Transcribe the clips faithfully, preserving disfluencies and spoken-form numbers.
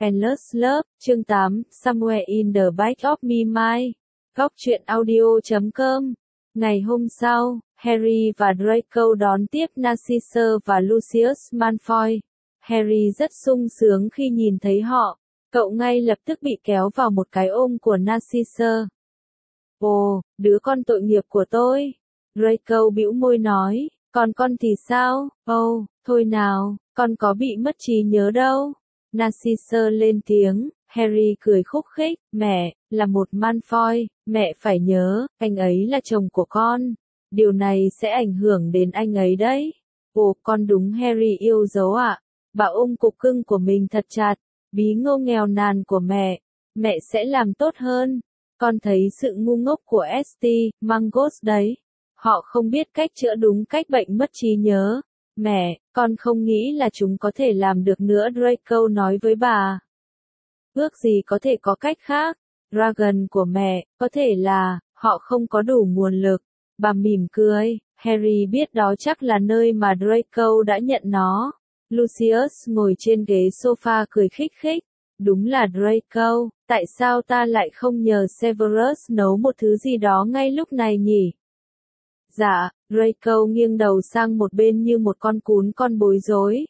Endless Love, chương tám, Somewhere in the Back of My Mind. Góc truyện audio chấm com. Ngày hôm sau, Harry và Draco đón tiếp Narcissus và Lucius Malfoy. Harry rất sung sướng khi nhìn thấy họ. Cậu ngay lập tức bị kéo vào một cái ôm của Narcissus. Ồ, đứa con tội nghiệp của tôi. Draco bĩu môi nói, còn con thì sao? Ồ, oh, thôi nào, con có bị mất trí nhớ đâu. Narcissus lên tiếng, Harry cười khúc khích, mẹ, là một Malfoy, mẹ phải nhớ, anh ấy là chồng của con. Điều này sẽ ảnh hưởng đến anh ấy đấy. Ồ, con đúng Harry yêu dấu ạ. À? Bà ôm cục cưng của mình thật chặt, bí ngô nghèo nàn của mẹ. Mẹ sẽ làm tốt hơn. Con thấy sự ngu ngốc của ét tê, Mangos đấy. Họ không biết cách chữa đúng cách bệnh mất trí nhớ. Mẹ, con không nghĩ là chúng có thể làm được nữa, Draco nói với bà. Ước gì có thể có cách khác. Dragon của mẹ, có thể là, họ không có đủ nguồn lực. Bà mỉm cười, Harry biết đó chắc là nơi mà Draco đã nhận nó. Lucius ngồi trên ghế sofa cười khích khích. Đúng là Draco, tại sao ta lại không nhờ Severus nấu một thứ gì đó ngay lúc này nhỉ? Dạ, Draco nghiêng đầu sang một bên như một con cún con bối rối.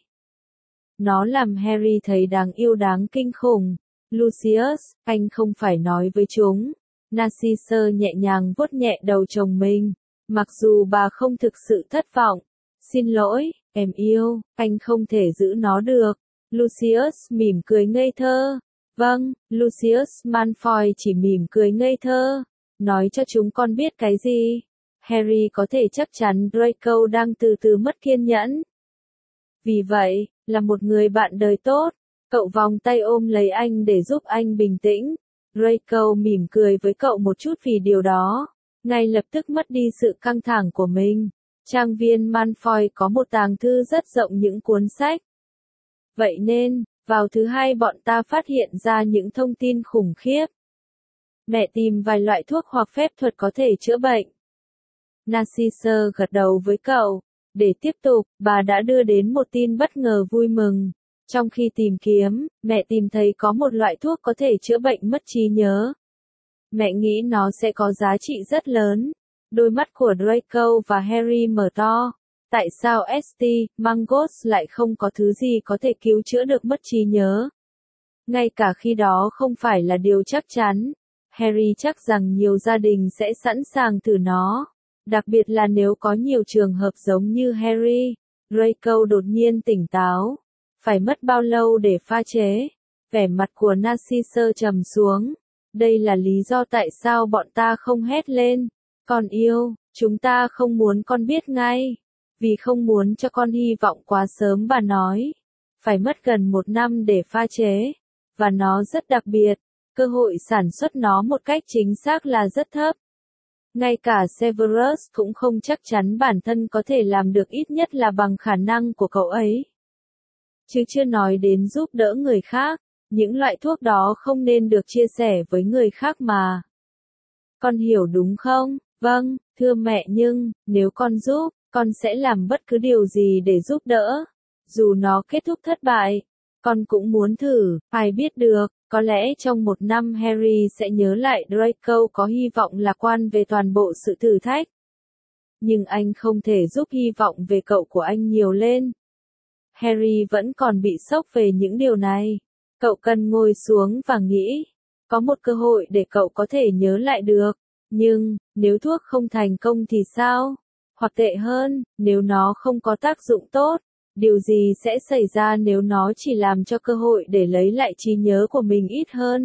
Nó làm Harry thấy đáng yêu đáng kinh khủng. Lucius, anh không phải nói với chúng. Narcissus nhẹ nhàng vuốt nhẹ đầu chồng mình. Mặc dù bà không thực sự thất vọng. Xin lỗi, em yêu, anh không thể giữ nó được. Lucius mỉm cười ngây thơ. Vâng, Lucius Malfoy chỉ mỉm cười ngây thơ. Nói cho chúng con biết cái gì? Harry có thể chắc chắn Draco đang từ từ mất kiên nhẫn. Vì vậy, là một người bạn đời tốt, cậu vòng tay ôm lấy anh để giúp anh bình tĩnh. Draco mỉm cười với cậu một chút vì điều đó, ngay lập tức mất đi sự căng thẳng của mình. Trang viên Malfoy có một tàng thư rất rộng những cuốn sách. Vậy nên, vào thứ hai bọn ta phát hiện ra những thông tin khủng khiếp. Mẹ tìm vài loại thuốc hoặc phép thuật có thể chữa bệnh. Narcissus gật đầu với cậu. Để tiếp tục, bà đã đưa đến một tin bất ngờ vui mừng. Trong khi tìm kiếm, mẹ tìm thấy có một loại thuốc có thể chữa bệnh mất trí nhớ. Mẹ nghĩ nó sẽ có giá trị rất lớn. Đôi mắt của Draco và Harry mở to. Tại sao ét tê, Mangos lại không có thứ gì có thể cứu chữa được mất trí nhớ? Ngay cả khi đó không phải là điều chắc chắn. Harry chắc rằng nhiều gia đình sẽ sẵn sàng thử nó. Đặc biệt là nếu có nhiều trường hợp giống như Harry. Draco đột nhiên tỉnh táo. Phải mất bao lâu để pha chế? Vẻ mặt của Narcissus trầm xuống. Đây là lý do tại sao bọn ta không hét lên. Con yêu, chúng ta không muốn con biết ngay. Vì không muốn cho con hy vọng quá sớm, bà nói. Phải mất gần một năm để pha chế. Và nó rất đặc biệt. Cơ hội sản xuất nó một cách chính xác là rất thấp. Ngay cả Severus cũng không chắc chắn bản thân có thể làm được, ít nhất là bằng khả năng của cậu ấy. Chứ chưa nói đến giúp đỡ người khác. Những loại thuốc đó không nên được chia sẻ với người khác mà. Con hiểu đúng không? Vâng, thưa mẹ, nhưng, nếu con giúp, con sẽ làm bất cứ điều gì để giúp đỡ. Dù nó kết thúc thất bại, con cũng muốn thử, ai biết được, có lẽ trong một năm Harry sẽ nhớ lại Draco có hy vọng lạc quan về toàn bộ sự thử thách. Nhưng anh không thể giúp hy vọng về cậu của anh nhiều lên. Harry vẫn còn bị sốc về những điều này. Cậu cần ngồi xuống và nghĩ. Có một cơ hội để cậu có thể nhớ lại được. Nhưng, nếu thuốc không thành công thì sao? Hoặc tệ hơn, nếu nó không có tác dụng tốt, điều gì sẽ xảy ra nếu nó chỉ làm cho cơ hội để lấy lại trí nhớ của mình ít hơn?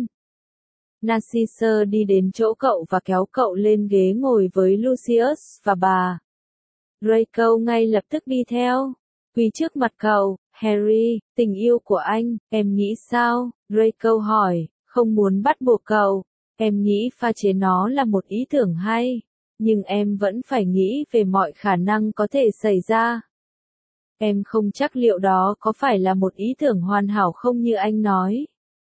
Narcissus đi đến chỗ cậu và kéo cậu lên ghế ngồi với Lucius và bà. Draco ngay lập tức đi theo. Quỳ trước mặt cậu. Harry, tình yêu của anh, em nghĩ sao? Draco hỏi, không muốn bắt buộc cậu. Em nghĩ pha chế nó là một ý tưởng hay. Nhưng em vẫn phải nghĩ về mọi khả năng có thể xảy ra. Em không chắc liệu đó có phải là một ý tưởng hoàn hảo không như anh nói.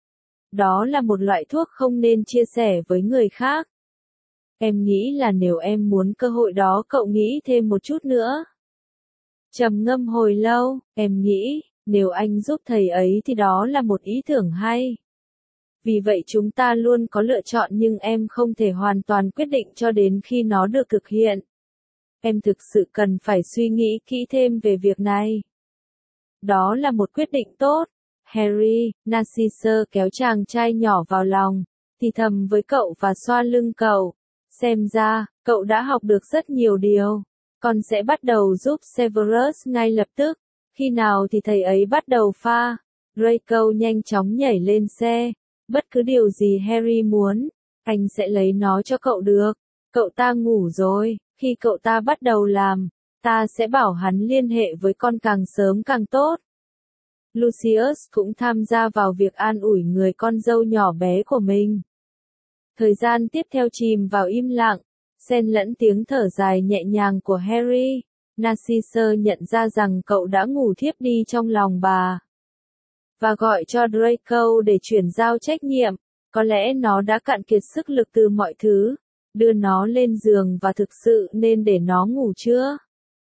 Đó là một loại thuốc không nên chia sẻ với người khác. Em nghĩ là nếu em muốn cơ hội đó, cậu nghĩ thêm một chút nữa. Trầm ngâm hồi lâu, em nghĩ, Nếu anh giúp thầy ấy thì đó là một ý tưởng hay. Vì vậy chúng ta luôn có lựa chọn nhưng em không thể hoàn toàn quyết định cho đến khi nó được thực hiện. Em thực sự cần phải suy nghĩ kỹ thêm về việc này. Đó là một quyết định tốt. Harry, Narcisse kéo chàng trai nhỏ vào lòng, thì thầm với cậu và xoa lưng cậu. Xem ra, cậu đã học được rất nhiều điều. Con sẽ bắt đầu giúp Severus ngay lập tức. Khi nào thì thầy ấy bắt đầu pha? Draco nhanh chóng nhảy lên xe. Bất cứ điều gì Harry muốn, anh sẽ lấy nó cho cậu được. Cậu ta ngủ rồi, khi cậu ta bắt đầu làm, ta sẽ bảo hắn liên hệ với con càng sớm càng tốt. Lucius cũng tham gia vào việc an ủi người con dâu nhỏ bé của mình. Thời gian tiếp theo chìm vào im lặng, xen lẫn tiếng thở dài nhẹ nhàng của Harry. Narcisse nhận ra rằng cậu đã ngủ thiếp đi trong lòng bà. Và gọi cho Draco để chuyển giao trách nhiệm. Có lẽ nó đã cạn kiệt sức lực từ mọi thứ. Đưa nó lên giường và thực sự nên để nó ngủ chưa?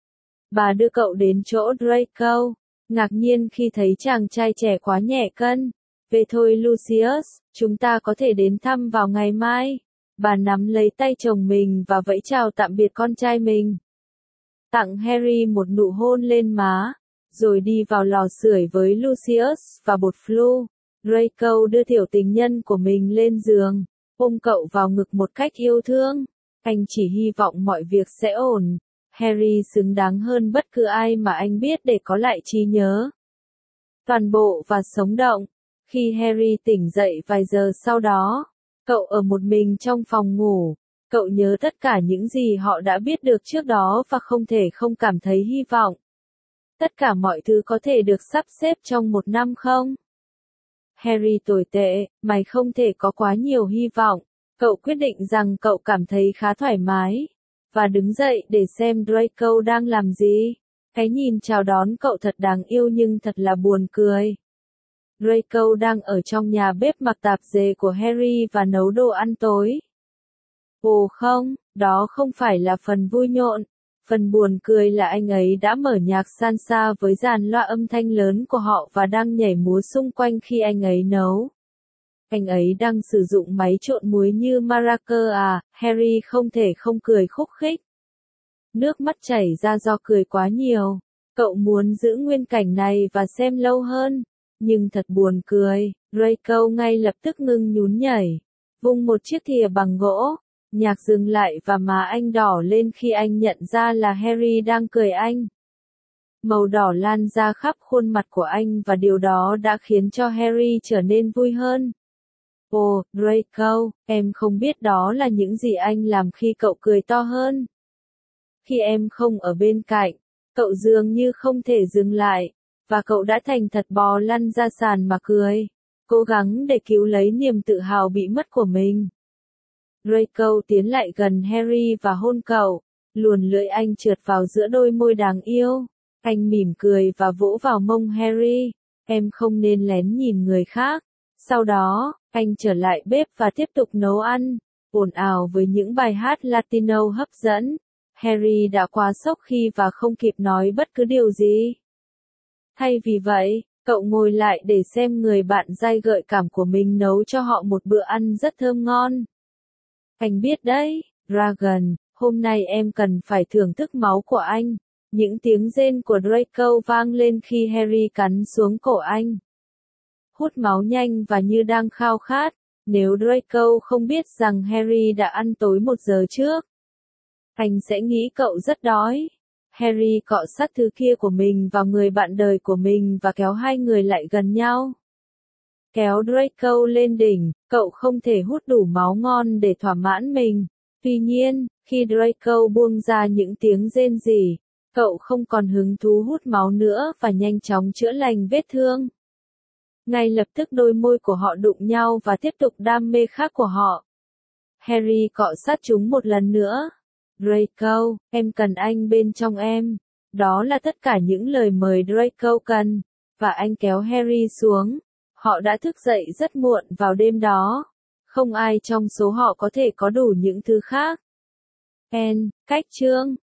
Bà đưa cậu đến chỗ Draco, ngạc nhiên khi thấy chàng trai trẻ quá nhẹ cân. Về thôi Lucius, chúng ta có thể đến thăm vào ngày mai. Bà nắm lấy tay chồng mình và vẫy chào tạm biệt con trai mình. Tặng Harry một nụ hôn lên má, rồi đi vào lò sưởi với Lucius và bột flu. Draco đưa tiểu tình nhân của mình lên giường, ôm cậu vào ngực một cách yêu thương. Anh chỉ hy vọng mọi việc sẽ ổn. Harry xứng đáng hơn bất cứ ai mà anh biết để có lại trí nhớ toàn bộ và sống động. Khi Harry tỉnh dậy vài giờ sau đó, cậu ở một mình trong phòng ngủ. Cậu nhớ tất cả những gì họ đã biết được trước đó và không thể không cảm thấy hy vọng. Tất cả mọi thứ có thể được sắp xếp trong một năm không? Harry tồi tệ, mày không thể có quá nhiều hy vọng. Cậu quyết định rằng cậu cảm thấy khá thoải mái. Và đứng dậy để xem Draco đang làm gì. Cái nhìn chào đón cậu thật đáng yêu nhưng thật là buồn cười. Draco đang ở trong nhà bếp mặc tạp dề của Harry và nấu đồ ăn tối. Ồ không, đó không phải là phần vui nhộn. Phần buồn cười là anh ấy đã mở nhạc salsa với dàn loa âm thanh lớn của họ và đang nhảy múa xung quanh khi anh ấy nấu. Anh ấy đang sử dụng máy trộn muối như maraca à, Harry không thể không cười khúc khích. Nước mắt chảy ra do cười quá nhiều. Cậu muốn giữ nguyên cảnh này và xem lâu hơn. Nhưng thật buồn cười, Draco ngay lập tức ngưng nhún nhảy. Vung một chiếc thìa bằng gỗ. Nhạc dừng lại và má anh đỏ lên khi anh nhận ra là Harry đang cười anh. Màu đỏ lan ra khắp khuôn mặt của anh và điều đó đã khiến cho Harry trở nên vui hơn. Ồ, Draco, em không biết đó là những gì anh làm khi cậu cười to hơn. Khi em không ở bên cạnh, cậu dường như không thể dừng lại, và cậu đã thành thật bò lăn ra sàn mà cười, cố gắng để cứu lấy niềm tự hào bị mất của mình. Draco tiến lại gần Harry và hôn cậu, luồn lưỡi anh trượt vào giữa đôi môi đáng yêu. Anh mỉm cười và vỗ vào mông Harry, em không nên lén nhìn người khác. Sau đó, anh trở lại bếp và tiếp tục nấu ăn, ồn ào với những bài hát Latino hấp dẫn. Harry đã quá sốc khi và không kịp nói bất cứ điều gì. Thay vì vậy, cậu ngồi lại để xem người bạn dai gợi cảm của mình nấu cho họ một bữa ăn rất thơm ngon. Anh biết đấy, Dragon, hôm nay em cần phải thưởng thức máu của anh. Những tiếng rên của Draco vang lên khi Harry cắn xuống cổ anh. Hút máu nhanh và như đang khao khát, nếu Draco không biết rằng Harry đã ăn tối một giờ trước. Anh sẽ nghĩ cậu rất đói. Harry cọ sát thứ kia của mình vào người bạn đời của mình và kéo hai người lại gần nhau. Kéo Draco lên đỉnh, cậu không thể hút đủ máu ngon để thỏa mãn mình. Tuy nhiên, khi Draco buông ra những tiếng rên rỉ, cậu không còn hứng thú hút máu nữa và nhanh chóng chữa lành vết thương. Ngay lập tức đôi môi của họ đụng nhau và tiếp tục đam mê khác của họ. Harry cọ sát chúng một lần nữa. Draco, em cần anh bên trong em. Đó là tất cả những lời mời Draco cần. Và anh kéo Harry xuống. Họ đã thức dậy rất muộn vào đêm đó. Không ai trong số họ có thể có đủ những thứ khác. N. Cách chương